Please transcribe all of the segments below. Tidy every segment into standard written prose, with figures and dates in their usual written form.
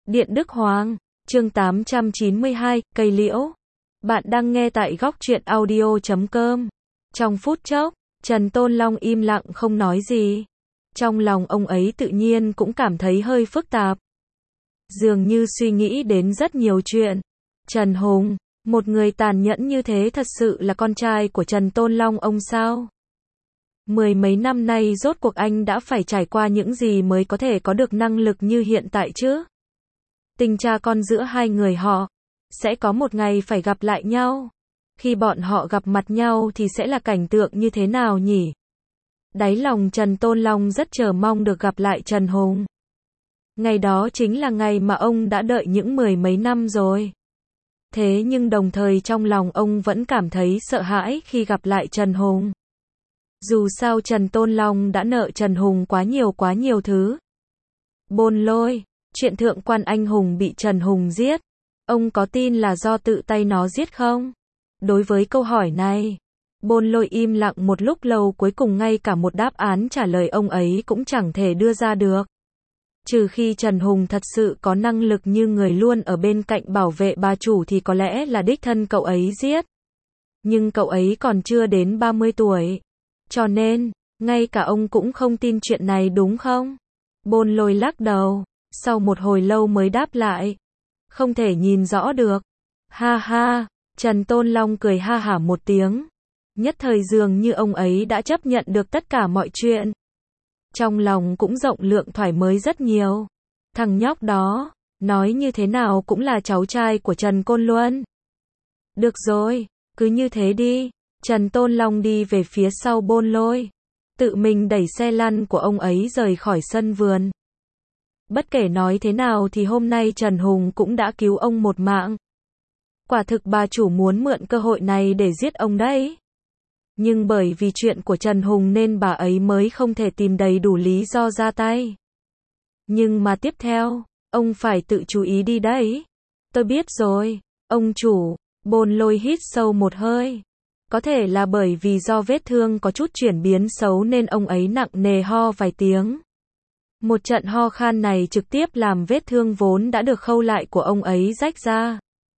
Điện Đức Hoàng, chương 892, cây liễu. Bạn đang nghe tại góc truyện audio.com. Trong phút chốc, Trần Tôn Long im lặng không nói gì. Trong lòng ông ấy tự nhiên cũng cảm thấy hơi phức tạp. Dường như suy nghĩ đến rất nhiều chuyện. Trần Hùng, một người tàn nhẫn như thế thật sự là con trai của Trần Tôn Long ông sao? Mười mấy năm nay rốt cuộc anh đã phải trải qua những gì mới có thể có được năng lực như hiện tại chứ? Tình cha con giữa hai người họ sẽ có một ngày phải gặp lại nhau. Khi bọn họ gặp mặt nhau thì sẽ là cảnh tượng như thế nào nhỉ? Đáy lòng Trần Tôn Long rất chờ mong được gặp lại Trần Hùng. Ngày đó chính là ngày mà ông đã đợi những mười mấy năm rồi. Thế nhưng đồng thời trong lòng ông vẫn cảm thấy sợ hãi khi gặp lại Trần Hùng. Dù sao Trần Tôn Long đã nợ Trần Hùng quá nhiều thứ. Bôn Lôi, chuyện thượng quan anh hùng bị Trần Hùng giết. Ông có tin là do tự tay nó giết không? Đối với câu hỏi này, Bôn Lôi im lặng một lúc lâu, cuối cùng ngay cả một đáp án trả lời ông ấy cũng chẳng thể đưa ra được. Trừ khi Trần Hùng thật sự có năng lực như người luôn ở bên cạnh bảo vệ bà chủ thì có lẽ là đích thân cậu ấy giết. Nhưng cậu ấy còn chưa đến 30 tuổi. Cho nên, ngay cả ông cũng không tin chuyện này đúng không? Bôn Lôi lắc đầu, sau một hồi lâu mới đáp lại. Không thể nhìn rõ được. Ha ha, Trần Tôn Long cười ha hả một tiếng. Nhất thời dường như ông ấy đã chấp nhận được tất cả mọi chuyện. Trong lòng cũng rộng lượng thoải mái rất nhiều. Thằng nhóc đó, nói như thế nào cũng là cháu trai của Trần Côn Luân. Được rồi, cứ như thế đi. Trần Tôn Long đi về phía sau Bôn Lôi. Tự mình đẩy xe lăn của ông ấy rời khỏi sân vườn. Bất kể nói thế nào thì hôm nay Trần Hùng cũng đã cứu ông một mạng. Quả thực bà chủ muốn mượn cơ hội này để giết ông đấy. Nhưng bởi vì chuyện của Trần Hùng nên bà ấy mới không thể tìm đầy đủ lý do ra tay. Nhưng mà tiếp theo, ông phải tự chú ý đi đấy. Tôi biết rồi, ông chủ. Bôn Lôi hít sâu một hơi. Có thể là bởi vì do vết thương có chút chuyển biến xấu nên ông ấy nặng nề ho vài tiếng. Một trận ho khan này trực tiếp làm vết thương vốn đã được khâu lại của ông ấy rách ra.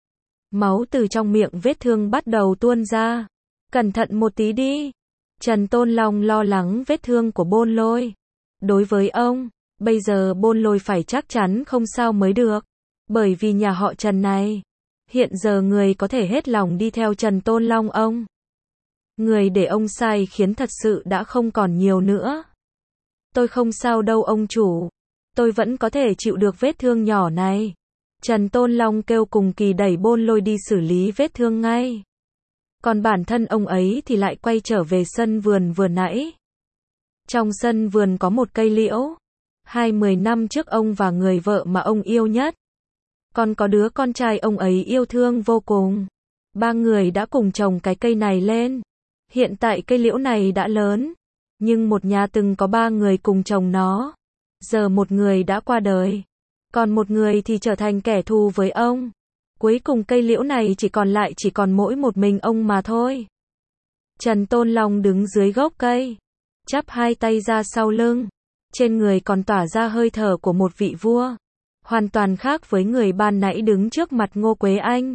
Máu từ trong miệng vết thương bắt đầu tuôn ra. Cẩn thận một tí đi. Trần Tôn Long lo lắng vết thương của Bôn Lôi. Đối với ông, bây giờ Bôn Lôi phải chắc chắn không sao mới được. Bởi vì nhà họ Trần này, hiện giờ người có thể hết lòng đi theo Trần Tôn Long ông. Người để ông sai khiến thật sự đã không còn nhiều nữa. Tôi không sao đâu ông chủ. Tôi vẫn có thể chịu được vết thương nhỏ này. Trần Tôn Long kêu cùng kỳ đẩy Bôn Lôi đi xử lý vết thương ngay. Còn bản thân ông ấy thì lại quay trở về sân vườn vừa nãy. Trong sân vườn có một cây liễu. 20 năm trước ông và người vợ mà ông yêu nhất. Còn có đứa con trai ông ấy yêu thương vô cùng. Ba người đã cùng trồng cái cây này lên. Hiện tại cây liễu này đã lớn. Nhưng một nhà từng có 3 người cùng trồng nó. Giờ một người đã qua đời. Còn một người thì trở thành kẻ thù với ông. Cuối cùng cây liễu này chỉ còn mỗi một mình ông mà thôi. Trần Tôn Long đứng dưới gốc cây. Chắp hai tay ra sau lưng. Trên người còn tỏa ra hơi thở của một vị vua. Hoàn toàn khác với người ban nãy đứng trước mặt Ngô Quế Anh.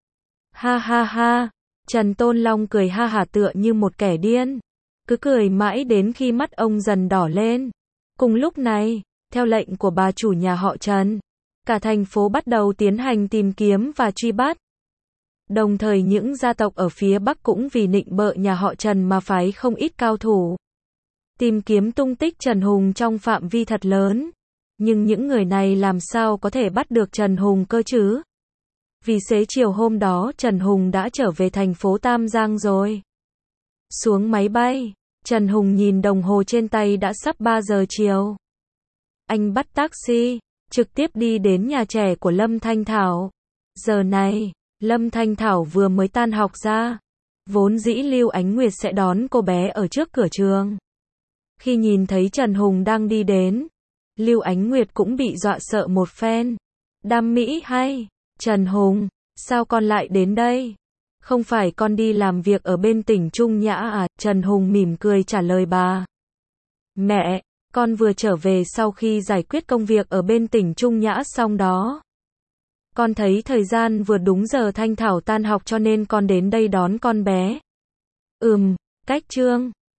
Ha ha ha. Trần Tôn Long cười ha hả tựa như một kẻ điên. Cứ cười mãi đến khi mắt ông dần đỏ lên. Cùng lúc này, theo lệnh của bà chủ nhà họ Trần, cả thành phố bắt đầu tiến hành tìm kiếm và truy bắt. Đồng thời những gia tộc ở phía Bắc cũng vì nịnh bợ nhà họ Trần mà phái không ít cao thủ. Tìm kiếm tung tích Trần Hùng trong phạm vi thật lớn. Nhưng những người này làm sao có thể bắt được Trần Hùng cơ chứ? Vì xế chiều hôm đó Trần Hùng đã trở về thành phố Tam Giang rồi. Xuống máy bay, Trần Hùng nhìn đồng hồ trên tay đã sắp 3 giờ chiều. Anh bắt taxi, trực tiếp đi đến nhà trẻ của Lâm Thanh Thảo. Giờ này, Lâm Thanh Thảo vừa mới tan học ra. Vốn dĩ Lưu Ánh Nguyệt sẽ đón cô bé ở trước cửa trường. Khi nhìn thấy Trần Hùng đang đi đến, Lưu Ánh Nguyệt cũng bị dọa sợ một phen. Đam mỹ hay, Trần Hùng, sao con lại đến đây? Không phải con đi làm việc ở bên tỉnh Trung Nhã à? Trần Hùng mỉm cười trả lời bà. Mẹ, Con vừa trở về sau khi giải quyết công việc ở bên tỉnh Trung Nhã xong đó. Con thấy thời gian vừa đúng giờ Thanh Thảo tan học cho nên con đến đây đón con bé. Cách Trương